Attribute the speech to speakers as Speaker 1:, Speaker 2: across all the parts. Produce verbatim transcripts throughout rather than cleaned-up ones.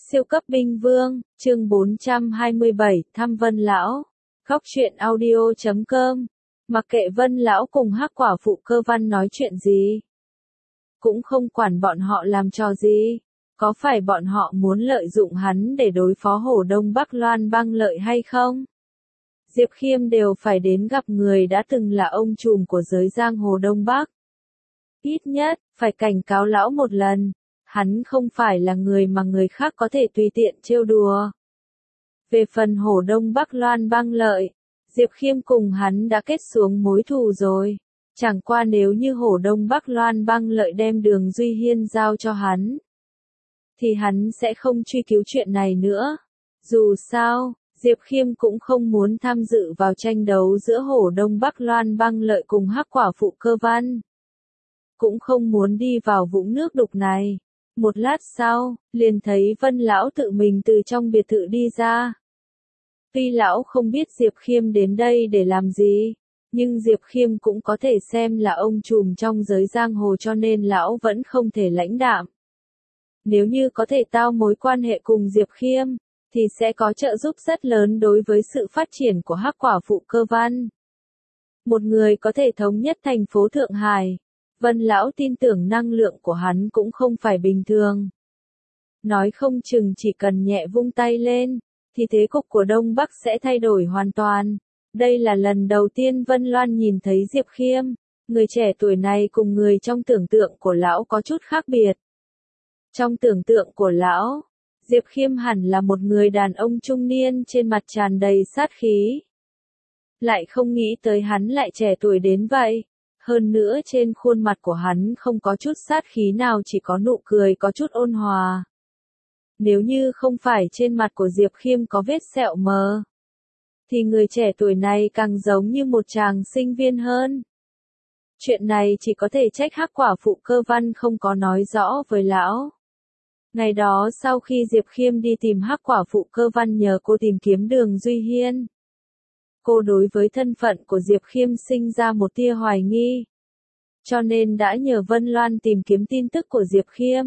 Speaker 1: Siêu cấp binh vương, chương bốn trăm hai mươi bảy, thăm Vân Lão. Góc truyện audio chấm com. Mặc kệ Vân Lão cùng Hắc Quả Phụ Cơ Văn nói chuyện gì. Cũng không quản bọn họ làm trò gì. Có phải bọn họ muốn lợi dụng hắn để đối phó Hổ Đông Bắc Loan Bang Lợi hay không? Diệp Khiêm đều phải đến gặp người đã từng là ông trùm của giới giang hồ Đông Bắc. Ít nhất, phải cảnh cáo lão một lần. Hắn không phải là người mà người khác có thể tùy tiện trêu đùa. Về phần Hổ Đông Bắc Loan Bang Lợi, Diệp Khiêm cùng hắn đã kết xuống mối thù rồi. Chẳng qua nếu như Hổ Đông Bắc Loan Bang Lợi đem Đường Duy Hiên giao cho hắn, thì hắn sẽ không truy cứu chuyện này nữa. Dù sao, Diệp Khiêm cũng không muốn tham dự vào tranh đấu giữa Hổ Đông Bắc Loan Bang Lợi cùng Hắc Quả Phụ Cơ Văn. Cũng không muốn đi vào vũng nước đục này. Một lát sau, liền thấy Vân Lão tự mình từ trong biệt thự đi ra. Tuy lão không biết Diệp Khiêm đến đây để làm gì, nhưng Diệp Khiêm cũng có thể xem là ông trùm trong giới giang hồ cho nên lão vẫn không thể lãnh đạm. Nếu như có thể tao mối quan hệ cùng Diệp Khiêm, thì sẽ có trợ giúp rất lớn đối với sự phát triển của Hắc Quả Phụ Cơ Văn. Một người có thể thống nhất thành phố Thượng Hải. Vân Lão tin tưởng năng lượng của hắn cũng không phải bình thường. Nói không chừng chỉ cần nhẹ vung tay lên, thì thế cục của Đông Bắc sẽ thay đổi hoàn toàn. Đây là lần đầu tiên Vân Loan nhìn thấy Diệp Khiêm. Người trẻ tuổi này cùng người trong tưởng tượng của lão có chút khác biệt. Trong tưởng tượng của lão, Diệp Khiêm hẳn là một người đàn ông trung niên trên mặt tràn đầy sát khí. Lại không nghĩ tới hắn lại trẻ tuổi đến vậy. Hơn nữa trên khuôn mặt của hắn không có chút sát khí nào, chỉ có nụ cười có chút ôn hòa. Nếu như không phải trên mặt của Diệp Khiêm có vết sẹo mờ, thì người trẻ tuổi này càng giống như một chàng sinh viên hơn. Chuyện này chỉ có thể trách Hắc Quả Phụ Cơ Văn không có nói rõ với lão. Ngày đó sau khi Diệp Khiêm đi tìm Hắc Quả Phụ Cơ Văn nhờ cô tìm kiếm Đường Duy Hiên, cô đối với thân phận của Diệp Khiêm sinh ra một tia hoài nghi. Cho nên đã nhờ Vân Loan tìm kiếm tin tức của Diệp Khiêm.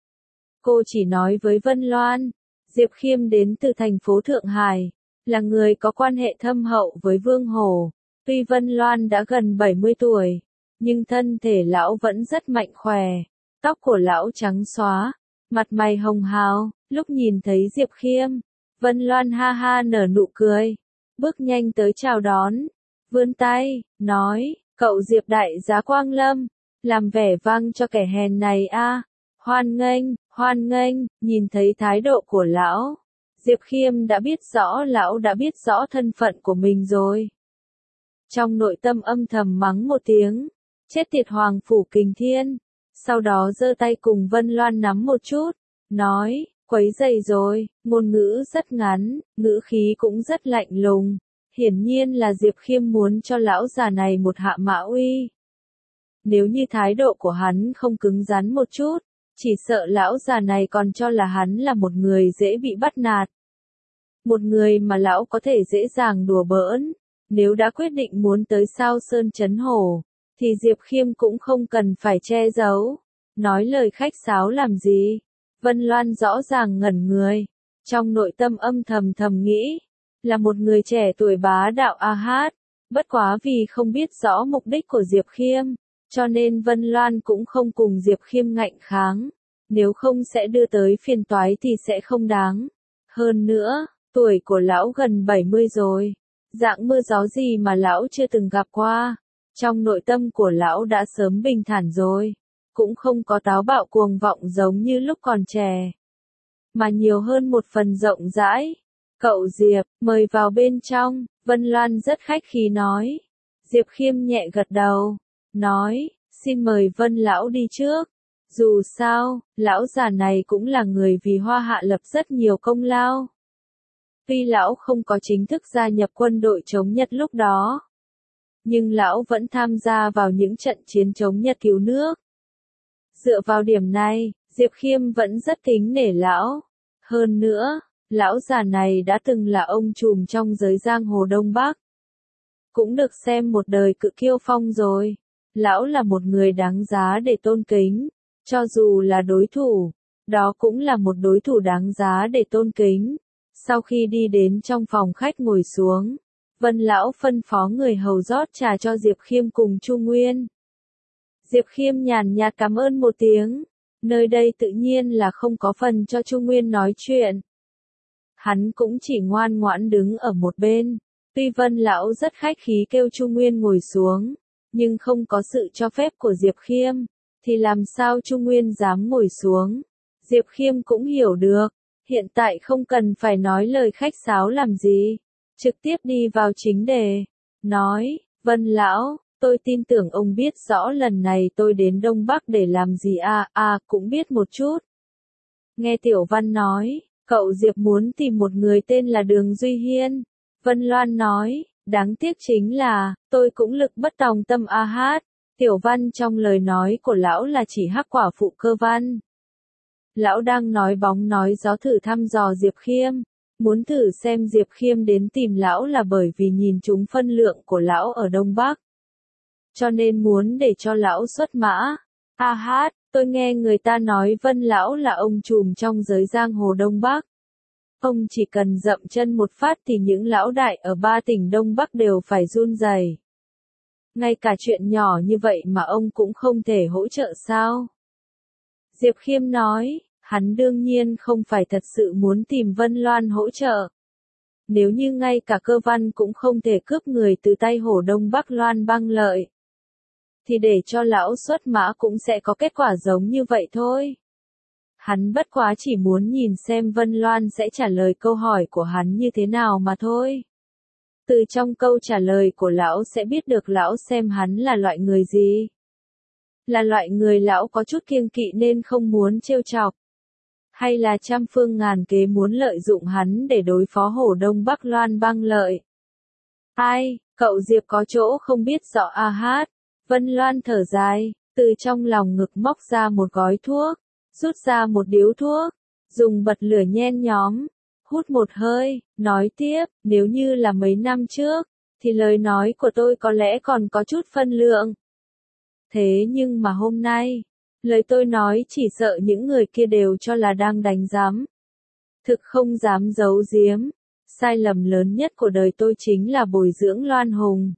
Speaker 1: Cô chỉ nói với Vân Loan, Diệp Khiêm đến từ thành phố Thượng Hải, là người có quan hệ thâm hậu với Vương Hổ. Tuy Vân Loan đã gần bảy mươi tuổi, nhưng thân thể lão vẫn rất mạnh khỏe. Tóc của lão trắng xóa, mặt mày hồng hào. Lúc nhìn thấy Diệp Khiêm, Vân Loan ha ha nở nụ cười. Bước nhanh tới chào đón, vươn tay, nói, cậu Diệp đại giá Quang Lâm, làm vẻ vang cho kẻ hèn này a. Hoan nghênh, hoan nghênh. Nhìn thấy thái độ của lão, Diệp Khiêm đã biết rõ lão đã biết rõ thân phận của mình rồi. Trong nội tâm âm thầm mắng một tiếng, chết tiệt Hoàng Phủ Kình Thiên, sau đó giơ tay cùng Vân Loan nắm một chút, nói, quấy rầy rồi. Ngôn ngữ rất ngắn, ngữ khí cũng rất lạnh lùng. Hiển nhiên là Diệp Khiêm muốn cho lão già này một hạ mã uy. Nếu như thái độ của hắn không cứng rắn một chút, chỉ sợ lão già này còn cho là hắn là một người dễ bị bắt nạt. Một người mà lão có thể dễ dàng đùa bỡn. Nếu đã quyết định muốn tới Sao Sơn Trấn Hổ, thì Diệp Khiêm cũng không cần phải che giấu. Nói lời khách sáo làm gì? Vân Loan rõ ràng ngẩn người, trong nội tâm âm thầm thầm nghĩ, là một người trẻ tuổi bá đạo a hát, bất quá vì không biết rõ mục đích của Diệp Khiêm, cho nên Vân Loan cũng không cùng Diệp Khiêm ngạnh kháng, nếu không sẽ đưa tới phiền toái thì sẽ không đáng. Hơn nữa, tuổi của lão gần bảy mươi rồi, dạng mưa gió gì mà lão chưa từng gặp qua, trong nội tâm của lão đã sớm bình thản rồi. Cũng không có táo bạo cuồng vọng giống như lúc còn trẻ, mà nhiều hơn một phần rộng rãi. Cậu Diệp, mời vào bên trong. Vân Loan rất khách khí nói. Diệp Khiêm nhẹ gật đầu, nói, xin mời Vân Lão đi trước. Dù sao, lão già này cũng là người vì Hoa Hạ lập rất nhiều công lao. Tuy lão không có chính thức gia nhập quân đội chống Nhật lúc đó, nhưng lão vẫn tham gia vào những trận chiến chống Nhật cứu nước. Dựa vào điểm này, Diệp Khiêm vẫn rất kính nể lão. Hơn nữa, lão già này đã từng là ông trùm trong giới giang hồ Đông Bắc. Cũng được xem một đời cự kiêu phong rồi. Lão là một người đáng giá để tôn kính. Cho dù là đối thủ, Đó cũng là một đối thủ đáng giá để tôn kính. Sau khi đi đến trong phòng khách ngồi xuống, Vân Lão phân phó người hầu rót trà cho Diệp Khiêm cùng Chu Nguyên. Diệp Khiêm nhàn nhạt cảm ơn một tiếng. Nơi đây tự nhiên là không có phần cho Chu Nguyên nói chuyện. Hắn cũng chỉ ngoan ngoãn đứng ở một bên. Tuy Vân Lão rất khách khí kêu Chu Nguyên ngồi xuống, nhưng không có sự cho phép của Diệp Khiêm, thì làm sao Chu Nguyên dám ngồi xuống. Diệp Khiêm cũng hiểu được, hiện tại không cần phải nói lời khách sáo làm gì, trực tiếp đi vào chính đề, nói, Vân Lão, tôi tin tưởng ông biết rõ lần này tôi đến Đông Bắc để làm gì à, à, cũng biết một chút. Nghe Tiểu Văn nói, cậu Diệp muốn tìm một người tên là Đường Duy Hiên. Vân Loan nói, đáng tiếc chính là, tôi cũng lực bất tòng tâm a hát. Tiểu Văn trong lời nói của lão là chỉ hắc quả phụ Cơ Văn. Lão đang nói bóng nói gió thử thăm dò Diệp Khiêm, muốn thử xem Diệp Khiêm đến tìm lão là bởi vì nhìn trúng phân lượng của lão ở Đông Bắc. Cho nên muốn để cho lão xuất mã. A hát, tôi nghe người ta nói Vân Lão là ông trùm trong giới giang hồ Đông Bắc. Ông chỉ cần dậm chân một phát thì những lão đại ở ba tỉnh Đông Bắc đều phải run rẩy. Ngay cả chuyện nhỏ như vậy mà ông cũng không thể hỗ trợ sao? Diệp Khiêm nói, hắn đương nhiên không phải thật sự muốn tìm Vân Loan hỗ trợ. Nếu như ngay cả Cơ Văn cũng không thể cướp người từ tay hổ Đông Bắc Loan Băng Lợi, thì để cho lão xuất mã cũng sẽ có kết quả giống như vậy thôi. Hắn bất quá chỉ muốn nhìn xem Vân Loan sẽ trả lời câu hỏi của hắn như thế nào mà thôi. Từ trong câu trả lời của lão sẽ biết được lão xem hắn là loại người gì. Là loại người lão có chút kiêng kỵ nên không muốn trêu chọc. Hay là trăm phương ngàn kế muốn lợi dụng hắn để đối phó hổ Đông Bắc Loan Băng Lợi. Ai, cậu Diệp có chỗ không biết rõ a hát. Vân Loan thở dài, từ trong lòng ngực móc ra một gói thuốc, rút ra một điếu thuốc, dùng bật lửa nhen nhóm, hút một hơi, nói tiếp, nếu như là mấy năm trước, thì lời nói của tôi có lẽ còn có chút phân lượng. Thế nhưng mà hôm nay, lời tôi nói chỉ sợ những người kia đều cho là đang đánh giám. Thực không dám giấu giếm, sai lầm lớn nhất của đời tôi chính là bồi dưỡng Loan Hùng.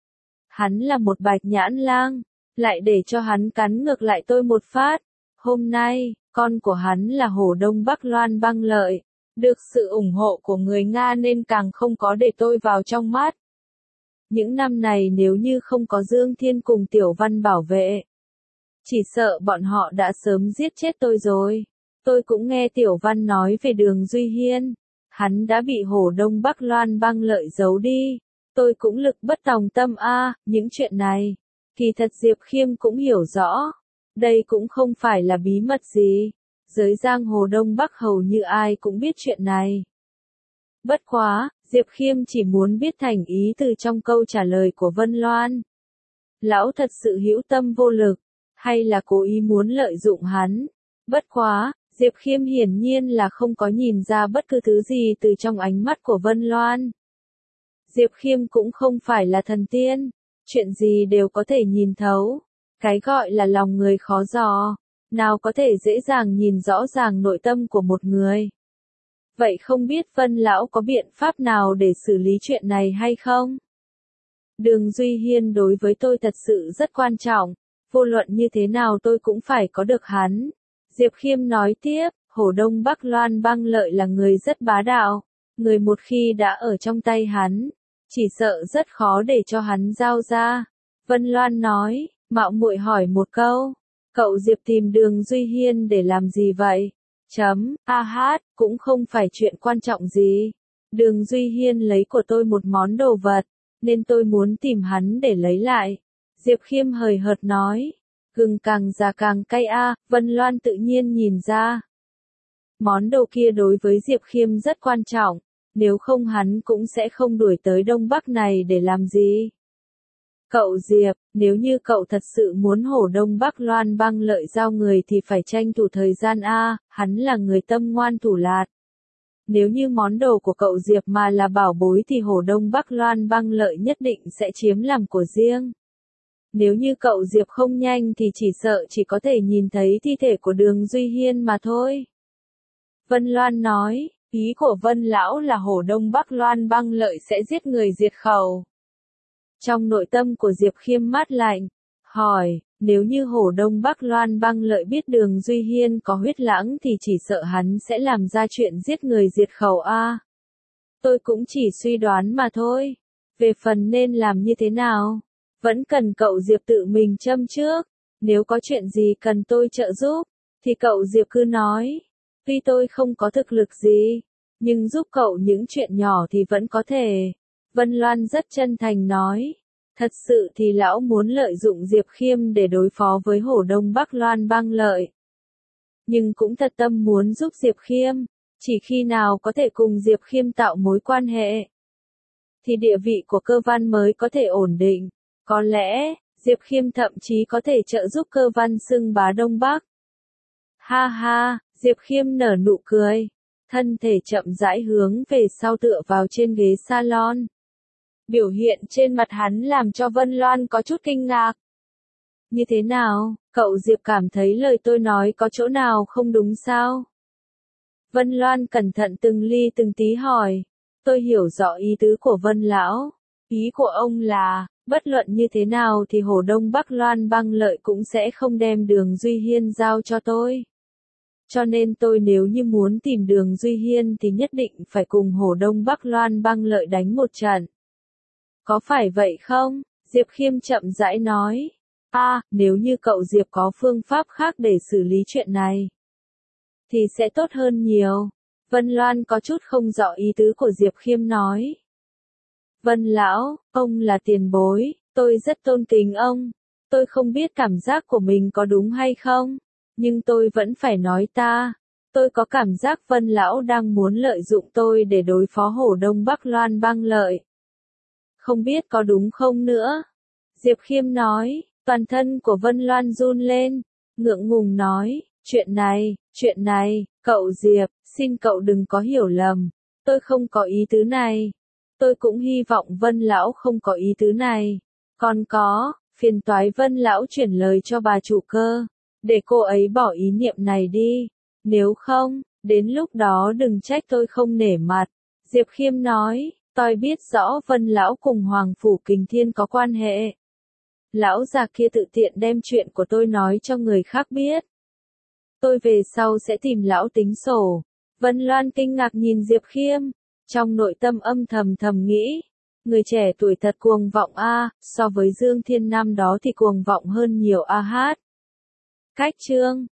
Speaker 1: Hắn là một bạch nhãn lang, lại để cho hắn cắn ngược lại tôi một phát. Hôm nay, con của hắn là hổ Đông Bắc Loan Băng Lợi, được sự ủng hộ của người Nga nên càng không có để tôi vào trong mắt. Những năm này nếu như không có Dương Thiên cùng Tiểu Văn bảo vệ, chỉ sợ bọn họ đã sớm giết chết tôi rồi. Tôi cũng nghe Tiểu Văn nói về Đường Duy Hiên, hắn đã bị hổ Đông Bắc Loan Băng Lợi giấu đi. Tôi cũng lực bất tòng tâm a, à, những chuyện này, kỳ thật Diệp Khiêm cũng hiểu rõ. Đây cũng không phải là bí mật gì, giới giang hồ Đông Bắc hầu như ai cũng biết chuyện này. Bất quá, Diệp Khiêm chỉ muốn biết thành ý từ trong câu trả lời của Vân Loan. Lão thật sự hữu tâm vô lực, hay là cố ý muốn lợi dụng hắn. Bất quá, Diệp Khiêm hiển nhiên là không có nhìn ra bất cứ thứ gì từ trong ánh mắt của Vân Loan. Diệp Khiêm cũng không phải là thần tiên, chuyện gì đều có thể nhìn thấu. Cái gọi là lòng người khó dò, nào có thể dễ dàng nhìn rõ ràng nội tâm của một người. Vậy không biết Vân Lão có biện pháp nào để xử lý chuyện này hay không? Đường Duy Hiên đối với tôi thật sự rất quan trọng, vô luận như thế nào tôi cũng phải có được hắn. Diệp Khiêm nói tiếp, hổ Đông Bắc Loan Băng Lợi là người rất bá đạo, người một khi đã ở trong tay hắn, chỉ sợ rất khó để cho hắn giao ra. Vân Loan nói, mạo muội hỏi một câu, cậu Diệp tìm Đường Duy Hiên để làm gì vậy? Chấm, a hát, cũng không phải chuyện quan trọng gì. Đường Duy Hiên lấy của tôi một món đồ vật, nên tôi muốn tìm hắn để lấy lại. Diệp Khiêm hời hợt nói, gừng càng già càng cay a, Vân Loan tự nhiên nhìn ra. Món đồ kia đối với Diệp Khiêm rất quan trọng, nếu không hắn cũng sẽ không đuổi tới Đông Bắc này để làm gì. Cậu Diệp, nếu như cậu thật sự muốn hổ Đông Bắc Loan Băng Lợi giao người thì phải tranh thủ thời gian a, hắn là người tâm ngoan thủ lạt. Nếu như món đồ của cậu Diệp mà là bảo bối thì hổ Đông Bắc Loan Băng Lợi nhất định sẽ chiếm làm của riêng. Nếu như cậu Diệp không nhanh thì chỉ sợ chỉ có thể nhìn thấy thi thể của Đường Duy Hiên mà thôi. Vân Loan nói, ý của Vân Lão là Hổ Đông Bắc Loan Băng Lợi sẽ giết người diệt khẩu. Trong nội tâm của Diệp Khiêm mát lạnh, hỏi, nếu như Hổ Đông Bắc Loan Băng Lợi biết Đường Duy Hiên có huyết lãng thì chỉ sợ hắn sẽ làm ra chuyện giết người diệt khẩu a. Tôi cũng chỉ suy đoán mà thôi. Về phần nên làm như thế nào, vẫn cần cậu Diệp tự mình châm trước. Nếu có chuyện gì cần tôi trợ giúp, thì cậu Diệp cứ nói. Tuy tôi không có thực lực gì, nhưng giúp cậu những chuyện nhỏ thì vẫn có thể. Vân Loan rất chân thành nói. Thật sự thì lão muốn lợi dụng Diệp Khiêm để đối phó với Hổ Đông Bắc Loan Băng Lợi. Nhưng cũng thật tâm muốn giúp Diệp Khiêm, chỉ khi nào có thể cùng Diệp Khiêm tạo mối quan hệ, thì địa vị của Cơ Văn mới có thể ổn định. Có lẽ, Diệp Khiêm thậm chí có thể trợ giúp Cơ Văn xưng bá Đông Bắc. Ha ha, Diệp Khiêm nở nụ cười, thân thể chậm rãi hướng về sau tựa vào trên ghế salon. Biểu hiện trên mặt hắn làm cho Vân Loan có chút kinh ngạc. Như thế nào, cậu Diệp cảm thấy lời tôi nói có chỗ nào không đúng sao? Vân Loan cẩn thận từng ly từng tí hỏi. Tôi hiểu rõ ý tứ của Vân Lão. Ý của ông là, bất luận như thế nào thì Hổ Đông Bắc Loan Băng Lợi cũng sẽ không đem Đường Duy Hiên giao cho tôi. Cho nên tôi nếu như muốn tìm Đường Duy Hiên thì nhất định phải cùng Hổ Đông Bắc Loan Băng Lợi đánh một trận. Có phải vậy không? Diệp Khiêm chậm rãi nói. À, nếu như cậu Diệp có phương pháp khác để xử lý chuyện này, thì sẽ tốt hơn nhiều. Vân Loan có chút không rõ ý tứ của Diệp Khiêm nói. Vân Lão, ông là tiền bối, tôi rất tôn kính ông. Tôi không biết cảm giác của mình có đúng hay không, nhưng tôi vẫn phải nói ta. Tôi có cảm giác Vân Lão đang muốn lợi dụng tôi để đối phó Hổ Đông Bắc Loan Băng Lợi. Không biết có đúng không nữa? Diệp Khiêm nói, toàn thân của Vân Loan run lên, ngượng ngùng nói, chuyện này, chuyện này, cậu Diệp, xin cậu đừng có hiểu lầm, tôi không có ý tứ này. Tôi cũng hy vọng Vân Lão không có ý tứ này. Còn có, phiền toái Vân Lão chuyển lời cho bà chủ Cơ, để cô ấy bỏ ý niệm này đi. Nếu không, đến lúc đó đừng trách tôi không nể mặt. Diệp Khiêm nói, tôi biết rõ Vân Lão cùng Hoàng Phủ Kình Thiên có quan hệ. Lão già kia tự tiện đem chuyện của tôi nói cho người khác biết. Tôi về sau sẽ tìm lão tính sổ. Vân Loan kinh ngạc nhìn Diệp Khiêm, trong nội tâm âm thầm thầm nghĩ, người trẻ tuổi thật cuồng vọng a, so với Dương Thiên năm đó thì cuồng vọng hơn nhiều a hát. Cách chương